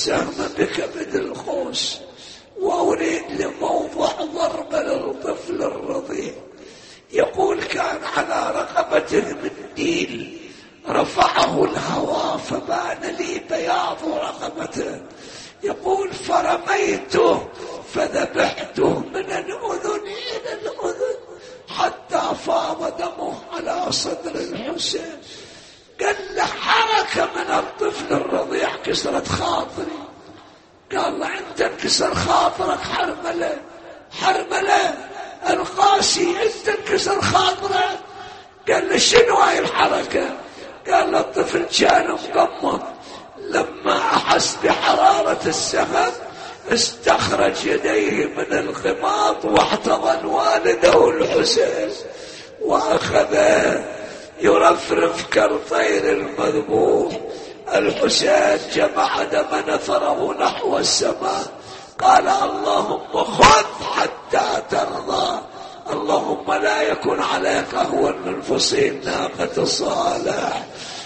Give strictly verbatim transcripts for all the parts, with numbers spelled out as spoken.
السهم بكبد الخوص، وأريد لموضع ضرب للطفل الرضيع. يقول كان على رقبته منديل رفعه الهواء فبان لي بياض رقبته. يقول فرميته فذبحته من الأذن إلى الأذن حتى فاض دمه على صدر الحسين. قال له حركة من الطفل الرضيع كسرت خاطري. قال له انت انكسر خاطرك حرملة حرملة القاسي، انت انكسر خاطرك. قال له شنو هاي الحركة؟ قال له الطفل كان مقمط، لما احس بحرارة السهم استخرج يديه من الخماط واحتضن والده الحسين واخذ يرفرف كالطير المذبوح. الحسين جمع دم نثره نحو السماء، قال اللهم خذ حتى ترضى، اللهم لا يكن عليك أهون من فصيل ناقة صالح.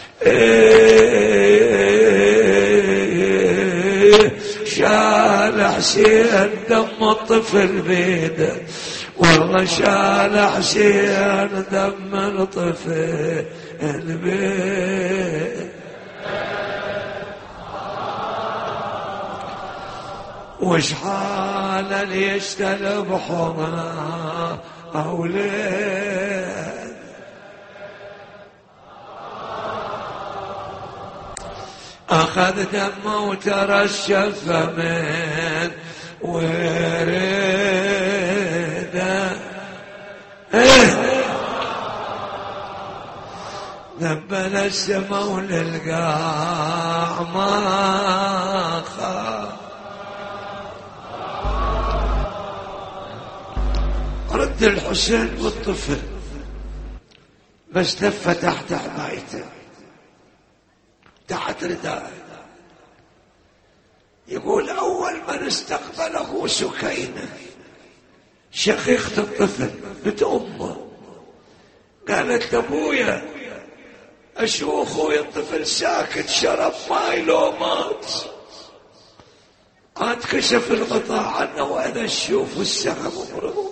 شال حسين دم الطفل بيده، والله شال حسين دم الطفل بيده. وش حال اللي يشتل بحضنه أولاد؟ أخذ دمه وترشف من ورده، دبل السما وللقاع ما خاف. رد الحسين بالطفل بس لف تحت عبايته تحت رداءه. يقول أول من استقبله سكينة شقيقة الطفل بنت أمه، قالت لأبويا أشوف خويا الطفل ساكت شرب ماي لو مات. عاد كشف الغطاء عنه وأنا أشوف السهم مرغوب.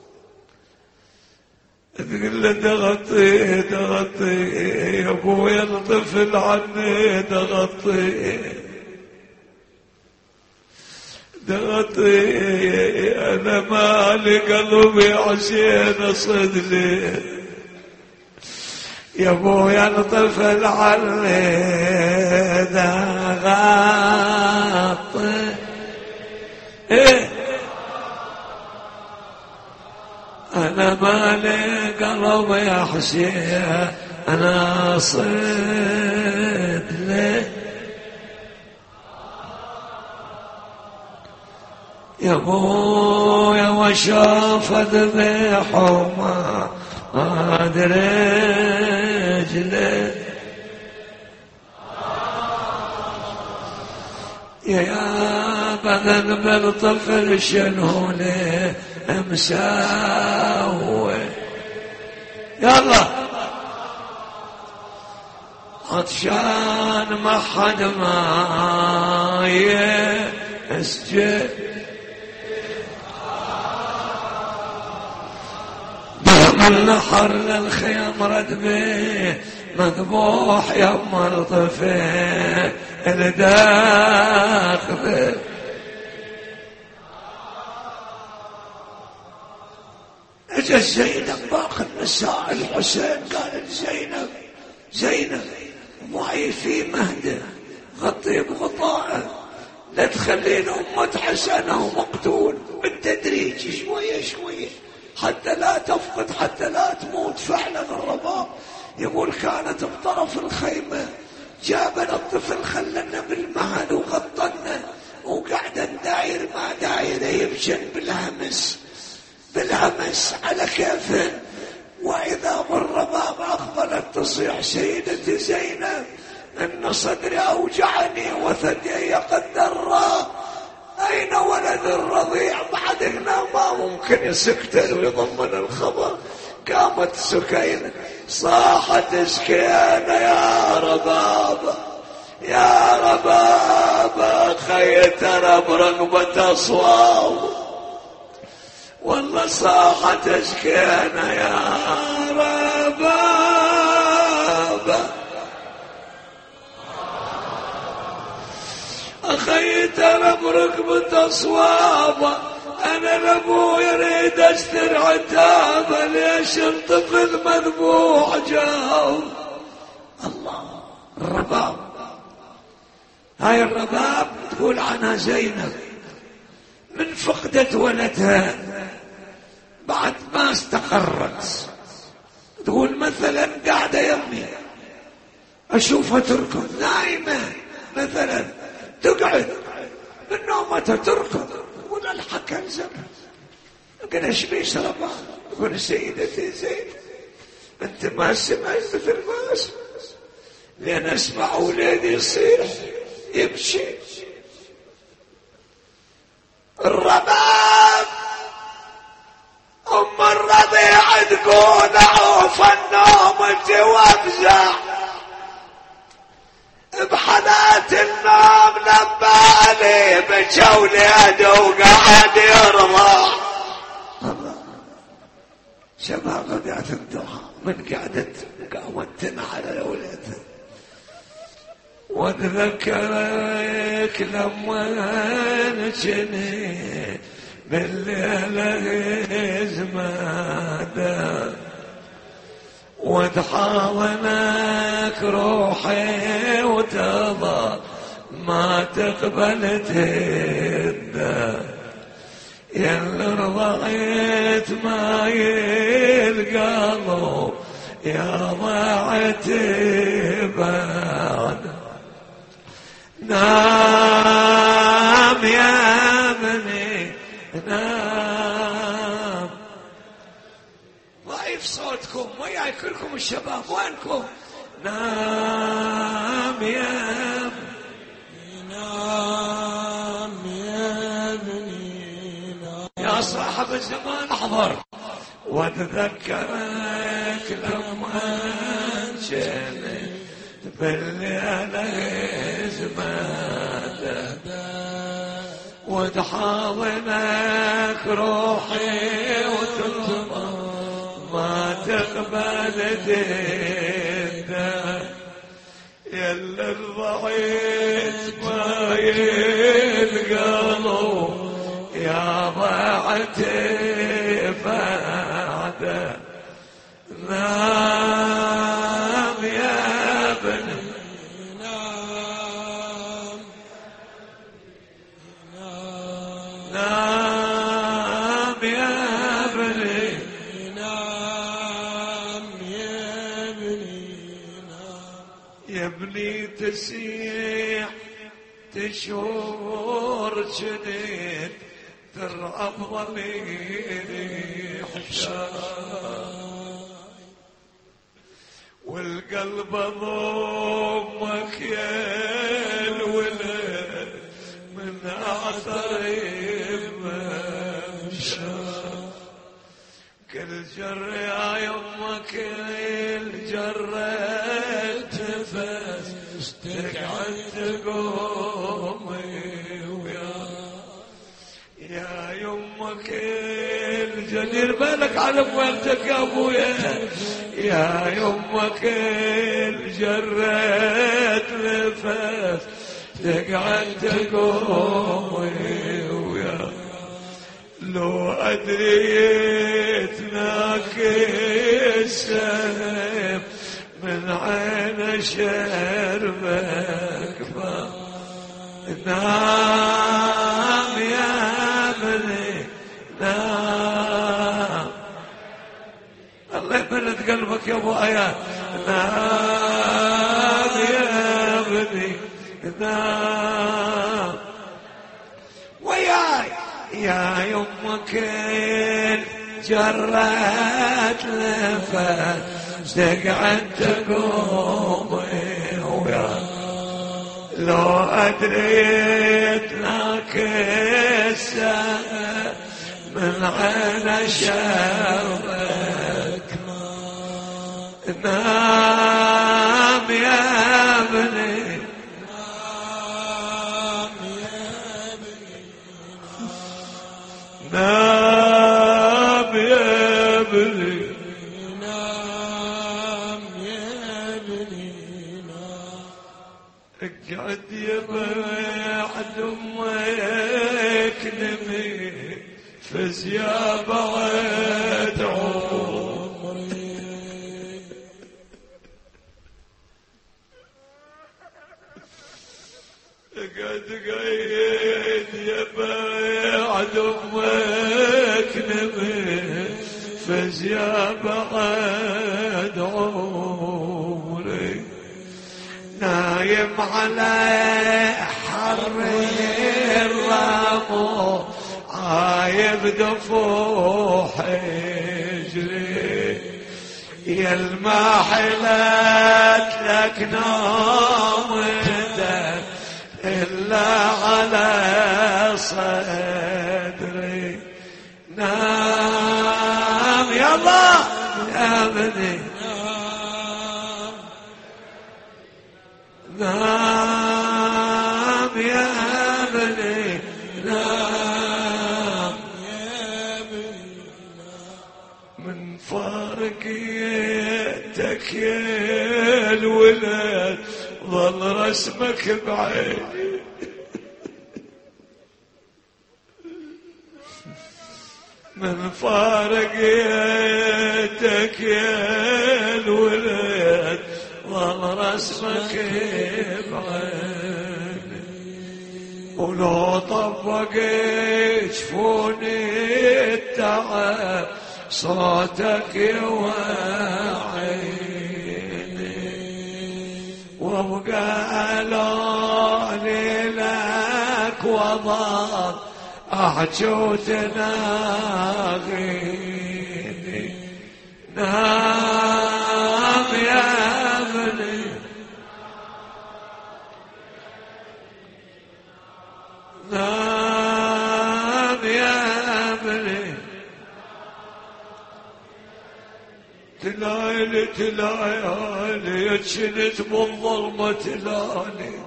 تقول له دغطي دغطي يا ابويا الطفل عني، دغطي دغطي انا مالي قلبي عشان صدلي، يا ابويا الطفل عني دغطي. ايه أنا مالي قلب يا حسين أنا صيد ليه، يا أبويا وشاف ذبيح وما أدري رجلي، يا بدن بالطفل شنو ليه مساوي. يلا عطشان ما حد ما يسجد، دم النحر للخيام رد به مذبوح يما الطفل الداخل. اجت زينب باقي النساء الحسين، قالت زينب زينب معي في مهده غطي بغطائه لا تخلين امة حسنه مقتول بالتدريج شويه شويه حتى لا تفقد حتى لا تموت. فعلا الرباب يقول كانت بطرف الخيمه، جابنا الطفل خلنا بالمهد وغطنا وقعد نداير ما دايره يبشن بالهمس بالهمس على كيفه. واذا بالرباب اقبلت تصيح سيدتي زينب ان صدري اوجعني وثدي قد درى، اين ولد الرضيع؟ بعد هنا ما ممكن يسكت ويضمن الخبر. قامت سكينة صاحت سكينة يا ربابة يا ربابة خير اخي ترى برقبة اصواب والله صاحت اشكينا يا ربابة. اخي ترى برقبة اصواب انا لابوي اريد اشتري عتابه ليش الطفل مذبوح جاو. الله الرباب، هاي الرباب تقول عنها زينب من فقدت ولدها بعد ما استقرت، تقول مثلا قاعدة يمي اشوفها تركض نايمة مثلا تقعد من نومتها تركض تقول الحق الزمن. قال ايش بيش رباب؟ تقول سيدتي زينب انت ما سمعت مثل ما اسمع، لأن أسمع أولادي يصيح يمشي. الرباب أم الرضيع تقول أعوف النوم وافزع بحالات النوم نبالي بكى ولاده وقعد يرضع. شباب رضيعة الضحى من قعدت قامت على أولادها. واتذكرك لما نجني بالليل زماده وتحاولك روحي وتضى ما تقبل تده يا رضعت ما يلقى يا ضاعتي بعد. نام يا ابني نام. ضعيف صوتكم وياي كلكم الشباب وينكم؟ نام يا ابني نام يا ابني نام يا صاحب الزمان احضر واتذكرك لما انشني بالليل زماده وتحاضنك روحي وتطمع ما تقبل ديده يلا الضعيف ما يلقى يا ضاعتي بعده. نام يا ابني نام نام يا ابني نام يا ابني نام يا ابني تسيح تشور جنين ترعب ضميري حشاي والقلب ضمك يا الولد من اعثر يمشى كل جر يا يمك كل جرة تفس تقعد تقومي ويا يا يمك الجدير بالك على موالتك يا ابويا يا يمك الجرات نفس تقعد تقومي ويا لو ادريت ناكسه من عين شربك نام يا ابني نام. الله يبرد قلبك يا ابو اياد. نام يا ابني نام وياي يا يمك جرات لفت تقعد تقومي ويا لو أدريت لك الساعة من عين شربك نام يا ابني نام يا امك نمي فز يا بعد عمري قد قيد يا بعد امك نمي فز يا بعد عمري نايم على حر الرمو عايب دفوح حجري يا المحلات لك نومتك إلا على صدري نام يلا يا ابني نام يا ابني نام يا ابني من فارقيتك يا الولد ظل رسمك بعيني من فارقيتك يا الولد ظل رسمك بعيني ولو طبق جفوني التعب صوتك يوعيني وابقى لوني لك وضل احجو وتناغيني نام يا ابني نام يا ابني تلايلي تلايلي يتشنت بالظلمة تلالي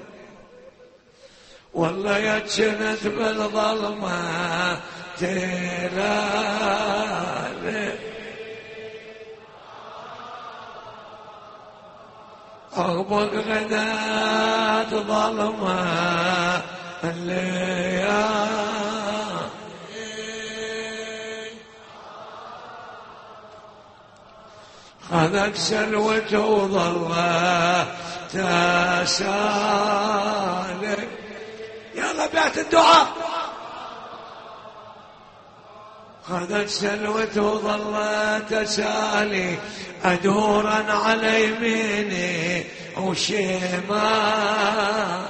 والله يتشنت بالظلمة تلالي أغبق غدات ظلمة الليالي خذت سلوته وظل تسالك يلا بيت الدعاء خذت سلوته وظل تسالي أدورا على يميني وشمال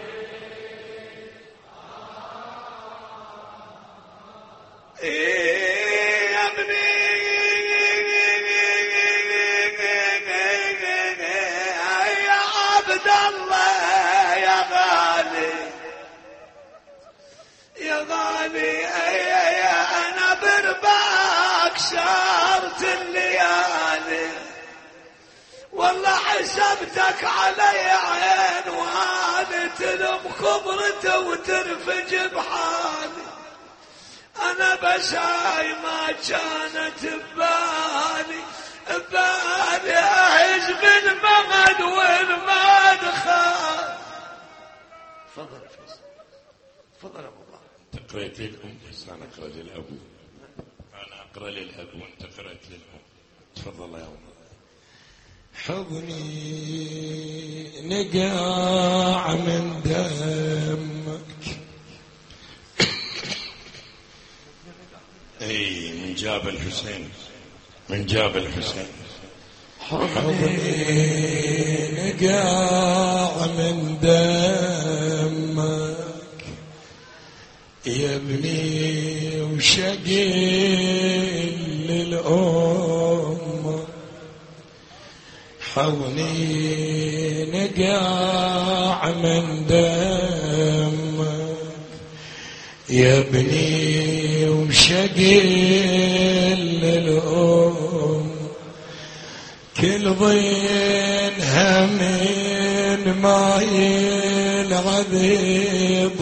يا ابني يا عبد الله يا غالي يا غالي يا انا برباك سهرت الليالي والله حسبتك علي عين وهاني تلم خبرته وترفج بحالي أنا بس هاي ما كانت ببالي ببالي أعيش بالمغد والمدخل. تفضل فيصل تفضل أبو بكر. أنت قرأت للأم بس أنا أقرأ للأبو. أنا أقرأ للأب وأنت قرأت للأم. تفضل يا أبو. حضني نقاع من دمك اي من جاب الحسين من جاب الحسين حضني نقاع من دمك يا ابني وشقي للأم حضني نقاع من دمك يا ابني وشقي للأم كل ضين همين ما العذيب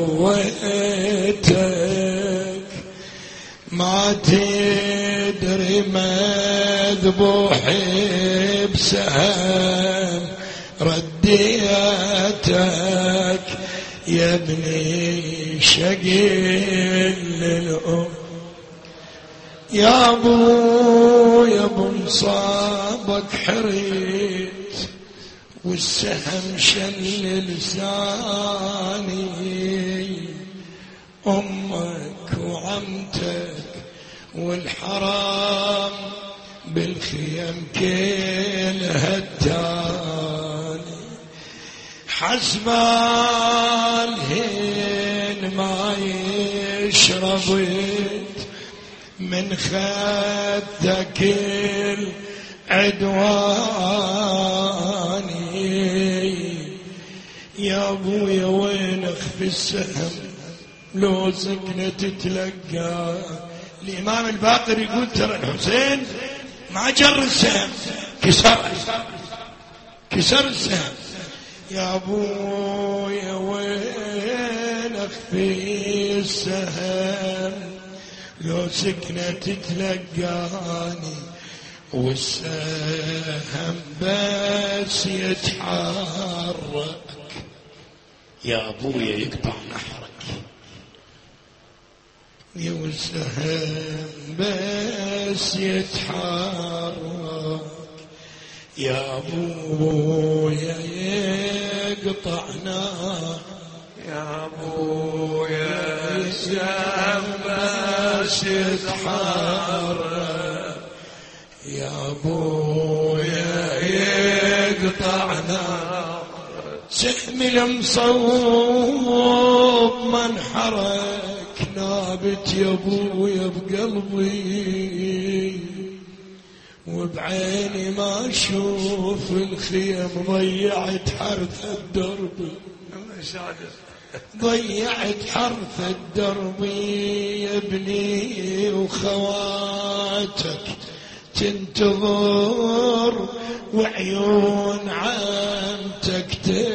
رويتك ما تدري مذبوحي بسهم رديتك يا ابني شقيل للأم. يا ابو يا ابو مصابك حريت والسهم شل لساني، امك وعمتك والحرام بالخيم كلها التاني، حسب الهين ما يشربت من خدك العدواني. يا ابويا وين اخفي السهم لو سكنة تتلقى. الامام الباقر يقول ترى الحسين ما جر السهم، كسر كسر السهم. يا ابويا وين اخفي السهم لو سكنة تتلقاني، والسهم بس يتحرك يا ابويا يقطع نحرك. يا والسهم بس يتحرك يا ابويا يقطع نحرك. يا ابويا السهم بس يتحرك يا ابويا يقطع نار. سهم المصوب من حرك نابت يا ابويا بقلبي، وبعيني ما اشوف الخيم ضيعت حرث الدرب، ضيعت حرث الدرب يا ابني، وخواتك تنتظر وعيون عمتك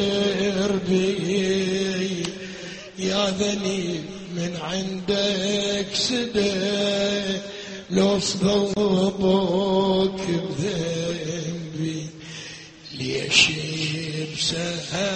تربي. يا ذني من عندك سدى لو صبوك بذنبي، ليش بسهم